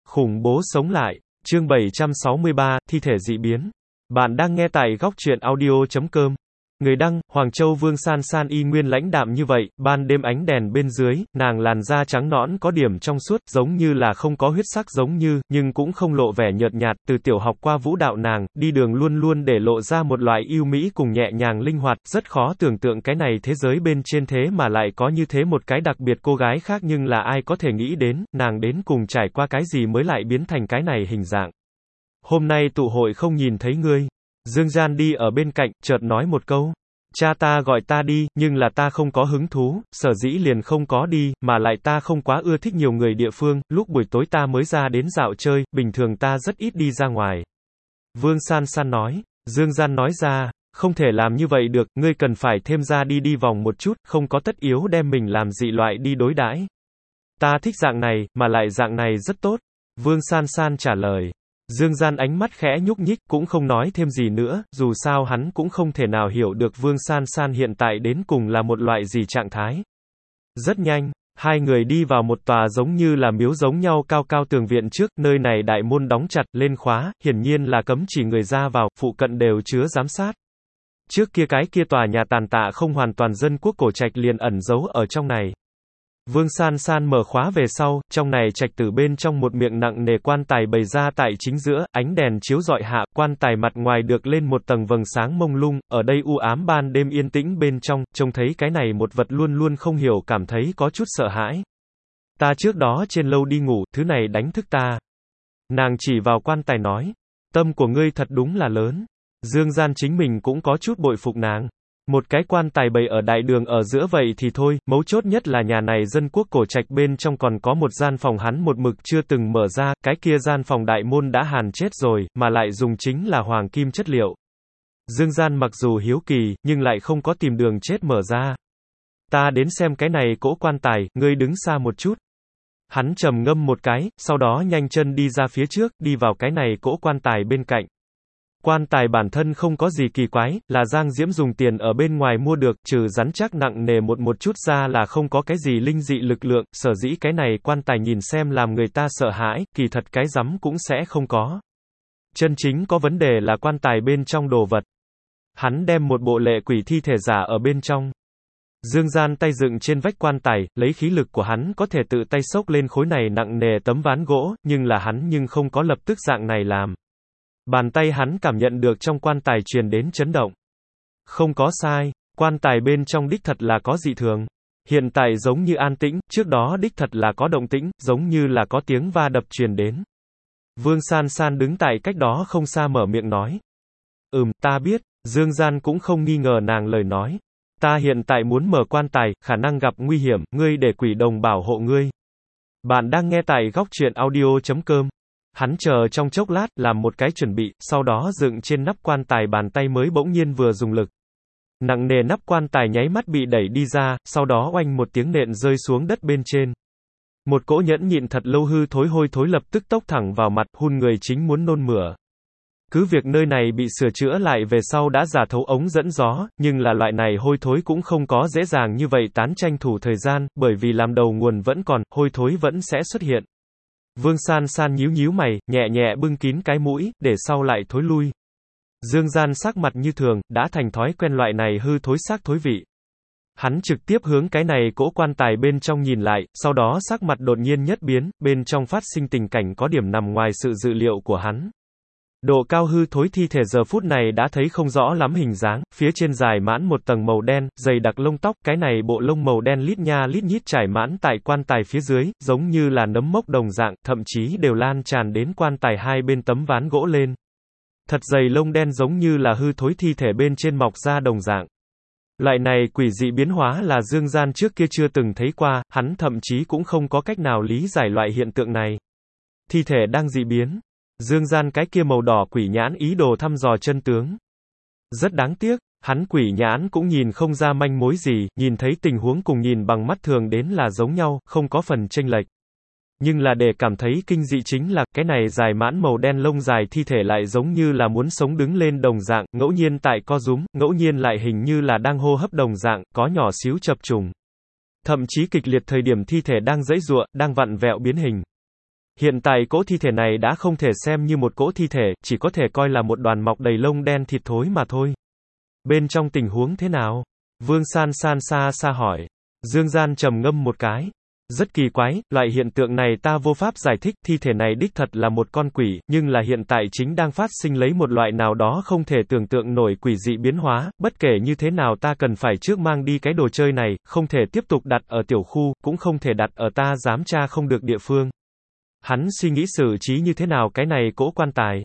Khủng bố sống lại. Chương 763, thi thể dị biến. Bạn đang nghe tại góc truyện audio.com. Người đăng, Hoàng Châu Vương San San y nguyên lãnh đạm như vậy, ban đêm ánh đèn bên dưới, nàng làn da trắng nõn có điểm trong suốt, giống như là không có huyết sắc giống như, nhưng cũng không lộ vẻ nhợt nhạt, từ tiểu học qua vũ đạo nàng, đi đường luôn luôn để lộ ra một loại yêu mỹ cùng nhẹ nhàng linh hoạt, rất khó tưởng tượng cái này thế giới bên trên thế mà lại có như thế một cái đặc biệt cô gái khác nhưng là ai có thể nghĩ đến, nàng đến cùng trải qua cái gì mới lại biến thành cái này hình dạng. Hôm nay tụ hội không nhìn thấy ngươi. Dương Gian đi ở bên cạnh, chợt nói một câu. Cha ta gọi ta đi, nhưng là ta không có hứng thú, sở dĩ liền không có đi, mà lại ta không quá ưa thích nhiều người địa phương, lúc buổi tối ta mới ra đến dạo chơi, bình thường ta rất ít đi ra ngoài. Vương San San nói. Dương Gian nói ra, không thể làm như vậy được, ngươi cần phải thêm ra đi vòng một chút, không có tất yếu đem mình làm dị loại đi đối đãi. Ta thích dạng này, mà lại dạng này rất tốt. Vương San San trả lời. Dương Gian ánh mắt khẽ nhúc nhích, cũng không nói thêm gì nữa, dù sao hắn cũng không thể nào hiểu được Vương San San hiện tại đến cùng là một loại gì trạng thái. Rất nhanh, hai người đi vào một tòa giống như là miếu giống nhau cao cao tường viện trước, nơi này đại môn đóng chặt, lên khóa, hiển nhiên là cấm chỉ người ra vào, phụ cận đều chứa giám sát. Trước kia cái kia tòa nhà tàn tạ không hoàn toàn dân quốc cổ trạch liền ẩn giấu ở trong này. Vương San San mở khóa về sau, trong này trạch tử bên trong một miệng nặng nề quan tài bày ra tại chính giữa, ánh đèn chiếu rọi hạ, quan tài mặt ngoài được lên một tầng vầng sáng mông lung, ở đây u ám ban đêm yên tĩnh bên trong, trông thấy cái này một vật luôn luôn không hiểu cảm thấy có chút sợ hãi. Ta trước đó trên lâu đi ngủ, thứ này đánh thức ta. Nàng chỉ vào quan tài nói, tâm của ngươi thật đúng là lớn. Dương Gian chính mình cũng có chút bội phục nàng. Một cái quan tài bày ở đại đường ở giữa vậy thì thôi, mấu chốt nhất là nhà này dân quốc cổ trạch bên trong còn có một gian phòng hắn một mực chưa từng mở ra, cái kia gian phòng đại môn đã hàn chết rồi, mà lại dùng chính là hoàng kim chất liệu. Dương Gian mặc dù hiếu kỳ, nhưng lại không có tìm đường chết mở ra. Ta đến xem cái này cỗ quan tài, ngươi đứng xa một chút. Hắn trầm ngâm một cái, sau đó nhanh chân đi ra phía trước, đi vào cái này cỗ quan tài bên cạnh. Quan tài bản thân không có gì kỳ quái, là Giang Diễm dùng tiền ở bên ngoài mua được, trừ rắn chắc nặng nề một chút ra là không có cái gì linh dị lực lượng, sở dĩ cái này quan tài nhìn xem làm người ta sợ hãi, kỳ thật cái rắm cũng sẽ không có. Chân chính có vấn đề là quan tài bên trong đồ vật. Hắn đem một bộ lệ quỷ thi thể giả ở bên trong. Dương Gian tay dựng trên vách quan tài, lấy khí lực của hắn có thể tự tay xốc lên khối này nặng nề tấm ván gỗ, nhưng là hắn không có lập tức dạng này làm. Bàn tay hắn cảm nhận được trong quan tài truyền đến chấn động. Không có sai, quan tài bên trong đích thật là có dị thường. Hiện tại giống như an tĩnh, trước đó đích thật là có động tĩnh, giống như là có tiếng va đập truyền đến. Vương San San đứng tại cách đó không xa mở miệng nói. Ta biết, Dương Gian cũng không nghi ngờ nàng lời nói. Ta hiện tại muốn mở quan tài, khả năng gặp nguy hiểm, ngươi để quỷ đồng bảo hộ ngươi. Bạn đang nghe tại góc truyện audio.com. Hắn chờ trong chốc lát, làm một cái chuẩn bị, sau đó dựng trên nắp quan tài bàn tay mới bỗng nhiên vừa dùng lực. Nặng nề nắp quan tài nháy mắt bị đẩy đi ra, sau đó oanh một tiếng nện rơi xuống đất bên trên. Một cỗ nhẫn nhịn thật lâu hôi thối lập tức tốc thẳng vào mặt, hun người chính muốn nôn mửa. Cứ việc nơi này bị sửa chữa lại về sau đã giả thấu ống dẫn gió, nhưng là loại này hôi thối cũng không có dễ dàng như vậy tán tranh thủ thời gian, bởi vì làm đầu nguồn vẫn còn, hôi thối vẫn sẽ xuất hiện. Vương San San nhíu mày, nhẹ nhẹ bưng kín cái mũi, để sau lại thối lui. Dương Gian sắc mặt như thường, đã thành thói quen loại này hư thối xác thối vị. Hắn trực tiếp hướng cái này cỗ quan tài bên trong nhìn lại, sau đó sắc mặt đột nhiên nhất biến, bên trong phát sinh tình cảnh có điểm nằm ngoài sự dự liệu của hắn. Độ cao hư thối thi thể giờ phút này đã thấy không rõ lắm hình dáng, phía trên dài mãn một tầng màu đen, dày đặc lông tóc, cái này bộ lông màu đen lít nha lít nhít trải mãn tại quan tài phía dưới, giống như là nấm mốc đồng dạng, thậm chí đều lan tràn đến quan tài hai bên tấm ván gỗ lên. Thật dày lông đen giống như là hư thối thi thể bên trên mọc ra đồng dạng. Loại này quỷ dị biến hóa là Dương Gian trước kia chưa từng thấy qua, hắn thậm chí cũng không có cách nào lý giải loại hiện tượng này. Thi thể đang dị biến. Dương Gian cái kia màu đỏ quỷ nhãn ý đồ thăm dò chân tướng. Rất đáng tiếc, hắn quỷ nhãn cũng nhìn không ra manh mối gì, nhìn thấy tình huống cùng nhìn bằng mắt thường đến là giống nhau, không có phần chênh lệch. Nhưng là để cảm thấy kinh dị chính là, cái này dài mãn màu đen lông dài thi thể lại giống như là muốn sống đứng lên đồng dạng, ngẫu nhiên tại co rúm, ngẫu nhiên lại hình như là đang hô hấp đồng dạng, có nhỏ xíu chập trùng. Thậm chí kịch liệt thời điểm thi thể đang giãy giụa, đang vặn vẹo biến hình. Hiện tại cỗ thi thể này đã không thể xem như một cỗ thi thể, chỉ có thể coi là một đoàn mọc đầy lông đen thịt thối mà thôi. Bên trong tình huống thế nào? Vương San San xa xa hỏi. Dương Gian trầm ngâm một cái. Rất kỳ quái, loại hiện tượng này ta vô pháp giải thích, thi thể này đích thật là một con quỷ, nhưng là hiện tại chính đang phát sinh lấy một loại nào đó không thể tưởng tượng nổi quỷ dị biến hóa, bất kể như thế nào ta cần phải trước mang đi cái đồ chơi này, không thể tiếp tục đặt ở tiểu khu, cũng không thể đặt ở ta dám tra không được địa phương. Hắn suy nghĩ xử trí như thế nào cái này cỗ quan tài.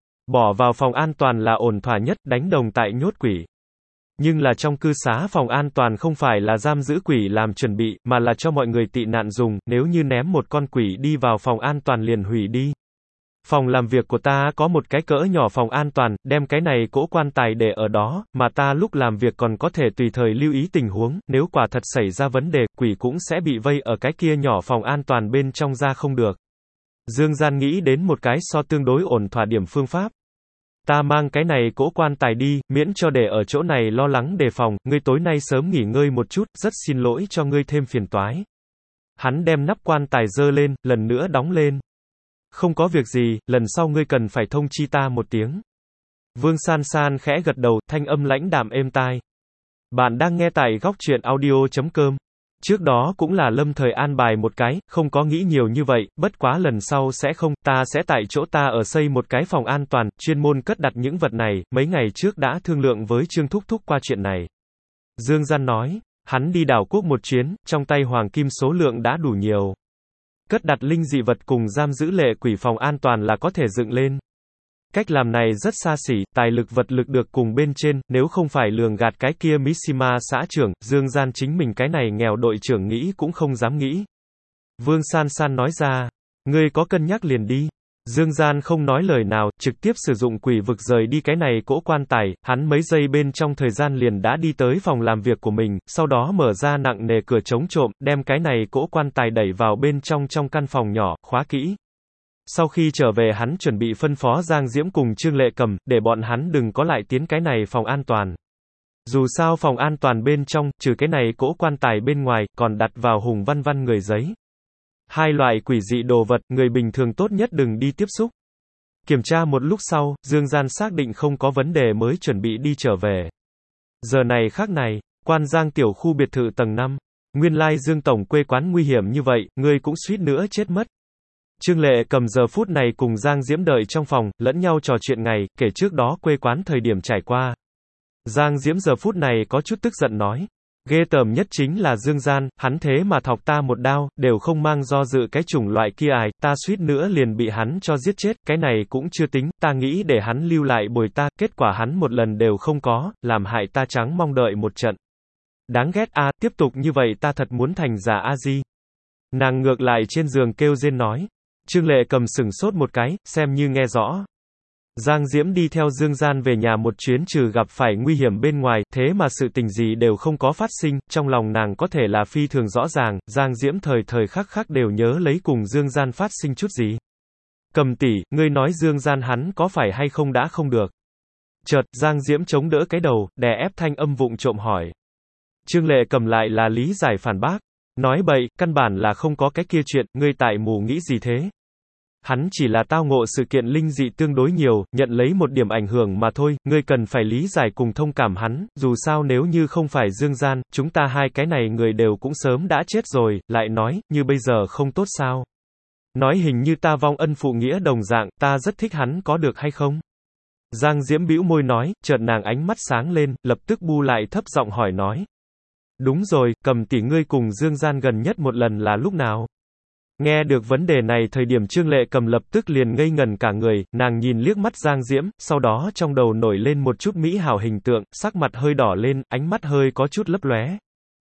Bỏ vào phòng an toàn là ổn thỏa nhất, đánh đồng tại nhốt quỷ. Nhưng là trong cư xá phòng an toàn không phải là giam giữ quỷ làm chuẩn bị, mà là cho mọi người tị nạn dùng, nếu như ném một con quỷ đi vào phòng an toàn liền hủy đi. Phòng làm việc của ta có một cái cỡ nhỏ phòng an toàn, đem cái này cỗ quan tài để ở đó, mà ta lúc làm việc còn có thể tùy thời lưu ý tình huống, nếu quả thật xảy ra vấn đề, quỷ cũng sẽ bị vây ở cái kia nhỏ phòng an toàn bên trong ra không được. Dương Gian nghĩ đến một cái so tương đối ổn thỏa điểm phương pháp. Ta mang cái này cỗ quan tài đi, miễn cho để ở chỗ này lo lắng đề phòng, ngươi tối nay sớm nghỉ ngơi một chút, rất xin lỗi cho ngươi thêm phiền toái. Hắn đem nắp quan tài dơ lên, lần nữa đóng lên. Không có việc gì, lần sau ngươi cần phải thông chi ta một tiếng. Vương San San khẽ gật đầu, thanh âm lãnh đạm êm tai. Bạn đang nghe tại góc truyện audio.com. Trước đó cũng là lâm thời an bài một cái, không có nghĩ nhiều như vậy, bất quá lần sau sẽ không, ta sẽ tại chỗ ta ở xây một cái phòng an toàn, chuyên môn cất đặt những vật này, mấy ngày trước đã thương lượng với Trương Thúc Thúc qua chuyện này. Dương Gian nói, hắn đi đảo quốc một chuyến, trong tay hoàng kim số lượng đã đủ nhiều. Cất đặt linh dị vật cùng giam giữ lệ quỷ phòng an toàn là có thể dựng lên. Cách làm này rất xa xỉ, tài lực vật lực được cùng bên trên, nếu không phải lường gạt cái kia Mishima xã trưởng, Dương Gian chính mình cái này nghèo đội trưởng nghĩ cũng không dám nghĩ. Vương San San nói ra, ngươi có cân nhắc liền đi. Dương Gian không nói lời nào, trực tiếp sử dụng quỷ vực rời đi cái này cỗ quan tài, hắn mấy giây bên trong thời gian liền đã đi tới phòng làm việc của mình, sau đó mở ra nặng nề cửa chống trộm, đem cái này cỗ quan tài đẩy vào bên trong căn phòng nhỏ, khóa kỹ. Sau khi trở về hắn chuẩn bị phân phó Giang Diễm cùng Trương Lệ Cầm, để bọn hắn đừng có lại tiến cái này phòng an toàn. Dù sao phòng an toàn bên trong, trừ cái này cỗ quan tài bên ngoài, còn đặt vào hùng văn văn người giấy. Hai loại quỷ dị đồ vật, người bình thường tốt nhất đừng đi tiếp xúc. Kiểm tra một lúc sau, Dương Gian xác định không có vấn đề mới chuẩn bị đi trở về. Giờ này khác này, Quan Giang tiểu khu biệt thự tầng 5. Nguyên lai Dương Tổng quê quán nguy hiểm như vậy, ngươi cũng suýt nữa chết mất. Trương Lệ Cầm giờ phút này cùng Giang Diễm đợi trong phòng, lẫn nhau trò chuyện ngày, kể trước đó quê quán thời điểm trải qua. Giang Diễm giờ phút này có chút tức giận nói. Ghê tởm nhất chính là Dương Gian, hắn thế mà thọc ta một đao, đều không mang do dự cái chủng loại kia ai, ta suýt nữa liền bị hắn cho giết chết, cái này cũng chưa tính, ta nghĩ để hắn lưu lại bồi ta, kết quả hắn một lần đều không có, làm hại ta trắng mong đợi một trận. Đáng ghét a, tiếp tục như vậy ta thật muốn thành giả A-di. Nàng ngược lại trên giường kêu rên nói. Trương Lệ Cầm sửng sốt một cái, xem như nghe rõ. Giang Diễm đi theo Dương Gian về nhà một chuyến trừ gặp phải nguy hiểm bên ngoài, thế mà sự tình gì đều không có phát sinh, trong lòng nàng có thể là phi thường rõ ràng, Giang Diễm thời thời khắc khắc đều nhớ lấy cùng Dương Gian phát sinh chút gì. Cầm tỷ, ngươi nói Dương Gian hắn có phải hay không đã không được. Chợt, Giang Diễm chống đỡ cái đầu, đè ép thanh âm vụng trộm hỏi. Trương Lệ Cầm lại là lý giải phản bác. Nói bậy, căn bản là không có cái kia chuyện, ngươi tại mù nghĩ gì thế? Hắn chỉ là tao ngộ sự kiện linh dị tương đối nhiều, nhận lấy một điểm ảnh hưởng mà thôi, ngươi cần phải lý giải cùng thông cảm hắn, dù sao nếu như không phải Dương Gian, chúng ta hai cái này người đều cũng sớm đã chết rồi, lại nói, như bây giờ không tốt sao? Nói hình như ta vong ân phụ nghĩa đồng dạng, ta rất thích hắn có được hay không? Giang Diễm bĩu môi nói, chợt nàng ánh mắt sáng lên, lập tức bu lại thấp giọng hỏi nói. Đúng rồi, Cầm tỷ ngươi cùng Dương Gian gần nhất một lần là lúc nào? Nghe được vấn đề này thời điểm Trương Lệ Cầm lập tức liền ngây ngẩn cả người, nàng nhìn liếc mắt Giang Diễm, sau đó trong đầu nổi lên một chút mỹ hảo hình tượng, sắc mặt hơi đỏ lên, ánh mắt hơi có chút lấp lóe.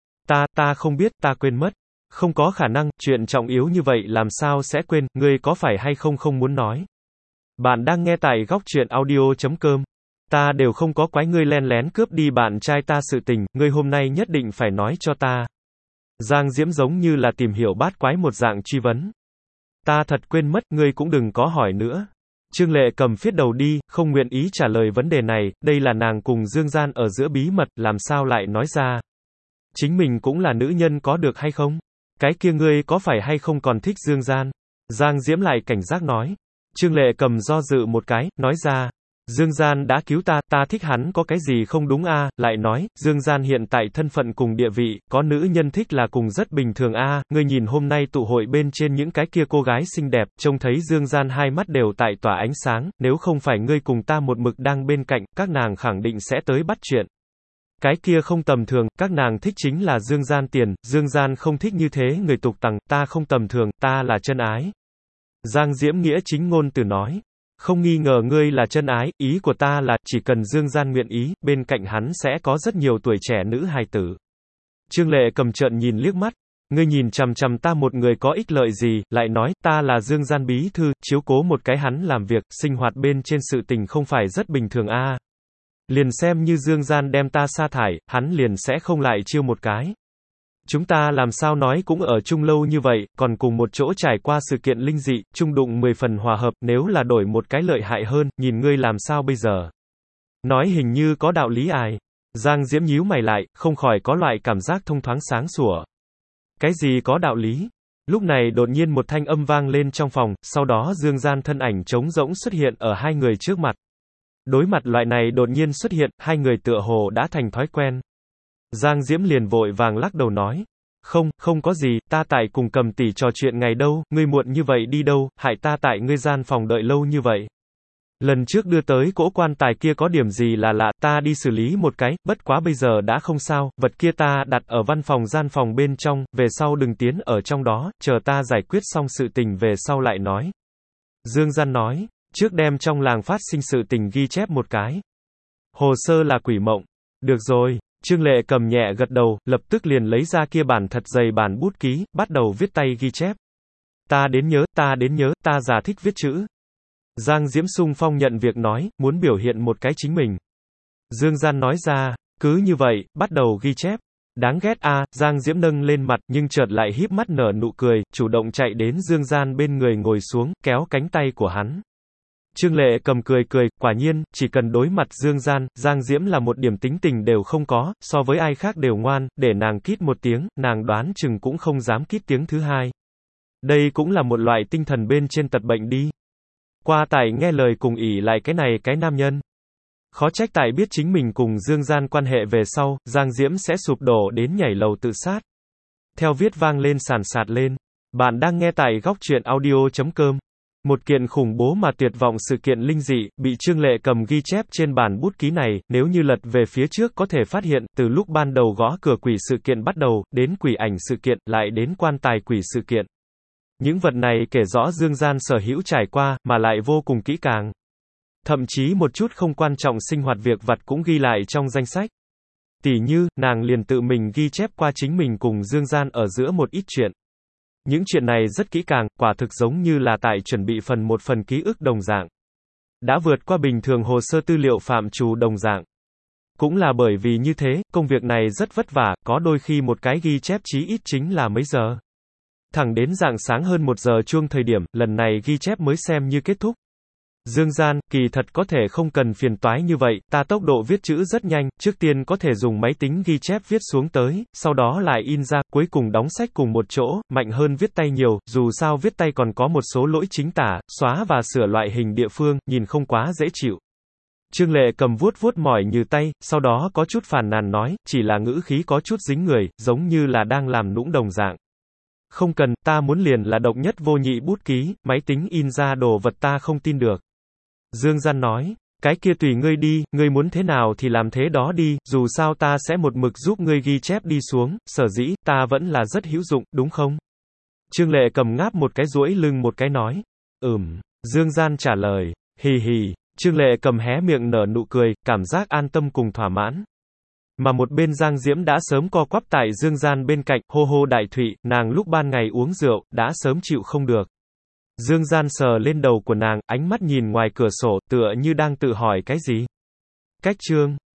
Ta không biết, ta quên mất. Không có khả năng, chuyện trọng yếu như vậy làm sao sẽ quên, ngươi có phải hay không muốn nói. Bạn đang nghe tại góc truyện audio.com. Ta đều không có quái ngươi len lén cướp đi bạn trai ta sự tình, ngươi hôm nay nhất định phải nói cho ta. Giang Diễm giống như là tìm hiểu bát quái một dạng truy vấn. Ta thật quên mất, ngươi cũng đừng có hỏi nữa. Trương Lệ Cầm phiết đầu đi, không nguyện ý trả lời vấn đề này, đây là nàng cùng Dương Gian ở giữa bí mật, làm sao lại nói ra. Chính mình cũng là nữ nhân có được hay không? Cái kia ngươi có phải hay không còn thích Dương Gian? Giang Diễm lại cảnh giác nói. Trương Lệ Cầm do dự một cái, nói ra. Dương Gian đã cứu ta, ta thích hắn có cái gì không đúng a? Lại nói, Dương Gian hiện tại thân phận cùng địa vị, có nữ nhân thích là cùng rất bình thường a. Ngươi nhìn hôm nay tụ hội bên trên những cái kia cô gái xinh đẹp, trông thấy Dương Gian hai mắt đều tại tỏa ánh sáng, nếu không phải ngươi cùng ta một mực đang bên cạnh, các nàng khẳng định sẽ tới bắt chuyện. Cái kia không tầm thường, các nàng thích chính là Dương Gian tiền, Dương Gian không thích như thế người tục tằng, ta không tầm thường, ta là chân ái. Giang Diễm nghĩa chính ngôn từ nói. Không nghi ngờ ngươi là chân ái, ý của ta là, chỉ cần Dương Gian nguyện ý, bên cạnh hắn sẽ có rất nhiều tuổi trẻ nữ hài tử. Trương Lệ Cầm trợn nhìn liếc mắt. Ngươi nhìn chằm chằm ta một người có ích lợi gì, lại nói, ta là Dương Gian bí thư, chiếu cố một cái hắn làm việc, sinh hoạt bên trên sự tình không phải rất bình thường a. Liền xem như Dương Gian đem ta sa thải, hắn liền sẽ không lại chiêu một cái. Chúng ta làm sao nói cũng ở chung lâu như vậy, còn cùng một chỗ trải qua sự kiện linh dị, chung đụng 10 phần hòa hợp, nếu là đổi một cái lợi hại hơn, nhìn ngươi làm sao bây giờ. Nói hình như có đạo lý ai. Giang Diễm nhíu mày lại, không khỏi có loại cảm giác thông thoáng sáng sủa. Cái gì có đạo lý? Lúc này đột nhiên một thanh âm vang lên trong phòng, sau đó Dương Gian thân ảnh trống rỗng xuất hiện ở hai người trước mặt. Đối mặt loại này đột nhiên xuất hiện, hai người tựa hồ đã thành thói quen. Giang Diễm liền vội vàng lắc đầu nói. Không có gì, ta tại cùng Cầm tỷ trò chuyện ngày đâu, ngươi muộn như vậy đi đâu, hại ta tại ngươi gian phòng đợi lâu như vậy. Lần trước đưa tới cỗ quan tài kia có điểm gì là lạ, ta đi xử lý một cái, bất quá bây giờ đã không sao, vật kia ta đặt ở văn phòng gian phòng bên trong, về sau đừng tiến ở trong đó, chờ ta giải quyết xong sự tình về sau lại nói. Dương Gian nói, trước đem trong làng phát sinh sự tình ghi chép một cái. Hồ sơ là quỷ mộng. Được rồi. Trương Lệ Cầm nhẹ gật đầu, lập tức liền lấy ra kia bản thật dày bản bút ký, bắt đầu viết tay ghi chép. Ta đến nhớ, ta già thích viết chữ. Giang Diễm sung phong nhận việc nói, muốn biểu hiện một cái chính mình. Dương Gian nói ra, cứ như vậy, bắt đầu ghi chép. Đáng ghét a. Giang Diễm nâng lên mặt, nhưng chợt lại híp mắt nở nụ cười, chủ động chạy đến Dương Gian bên người ngồi xuống, kéo cánh tay của hắn. Trương Lệ Cầm cười, quả nhiên, chỉ cần đối mặt Dương Gian, Giang Diễm là một điểm tính tình đều không có, so với ai khác đều ngoan, để nàng kít một tiếng, nàng đoán chừng cũng không dám kít tiếng thứ hai. Đây cũng là một loại tinh thần bên trên tật bệnh đi. Qua tài nghe lời cùng ỷ lại cái này cái nam nhân. Khó trách tại biết chính mình cùng Dương Gian quan hệ về sau, Giang Diễm sẽ sụp đổ đến nhảy lầu tự sát. Theo viết vang lên sàn sạt lên. Bạn đang nghe tại góc truyện audio.com. Một kiện khủng bố mà tuyệt vọng sự kiện linh dị, bị Trương Lệ Cầm ghi chép trên bản bút ký này, nếu như lật về phía trước có thể phát hiện, từ lúc ban đầu gõ cửa quỷ sự kiện bắt đầu, đến quỷ ảnh sự kiện, lại đến quan tài quỷ sự kiện. Những vật này kể rõ Dương Gian sở hữu trải qua, mà lại vô cùng kỹ càng. Thậm chí một chút không quan trọng sinh hoạt việc vặt cũng ghi lại trong danh sách. Tỉ như, nàng liền tự mình ghi chép qua chính mình cùng Dương Gian ở giữa một ít chuyện. Những chuyện này rất kỹ càng, quả thực giống như là tại chuẩn bị một phần ký ức đồng dạng. Đã vượt qua bình thường hồ sơ tư liệu phạm trù đồng dạng. Cũng là bởi vì như thế, công việc này rất vất vả, có đôi khi một cái ghi chép chí ít chính là mấy giờ. Thẳng đến rạng sáng hơn 1 giờ chuông thời điểm, lần này ghi chép mới xem như kết thúc. Dương Gian, kỳ thật có thể không cần phiền toái như vậy, ta tốc độ viết chữ rất nhanh, trước tiên có thể dùng máy tính ghi chép viết xuống tới, sau đó lại in ra, cuối cùng đóng sách cùng một chỗ, mạnh hơn viết tay nhiều, dù sao viết tay còn có một số lỗi chính tả, xóa và sửa loại hình địa phương, nhìn không quá dễ chịu. Trương Lệ Cầm vuốt mỏi như tay, sau đó có chút phàn nàn nói, chỉ là ngữ khí có chút dính người, giống như là đang làm nũng đồng dạng. Không cần, ta muốn liền là độc nhất vô nhị bút ký, máy tính in ra đồ vật ta không tin được. Dương Gian nói, cái kia tùy ngươi đi, ngươi muốn thế nào thì làm thế đó đi, dù sao ta sẽ một mực giúp ngươi ghi chép đi xuống, sở dĩ, ta vẫn là rất hữu dụng, đúng không? Trương Lệ Cầm ngáp một cái duỗi lưng một cái nói, Dương Gian trả lời, hì hì, Trương Lệ Cầm hé miệng nở nụ cười, cảm giác an tâm cùng thỏa mãn. Mà một bên Giang Diễm đã sớm co quắp tại Dương Gian bên cạnh, hô hô đại thụy, nàng lúc ban ngày uống rượu, đã sớm chịu không được. Dương Gian sờ lên đầu của nàng, ánh mắt nhìn ngoài cửa sổ, tựa như đang tự hỏi cái gì. Cách chương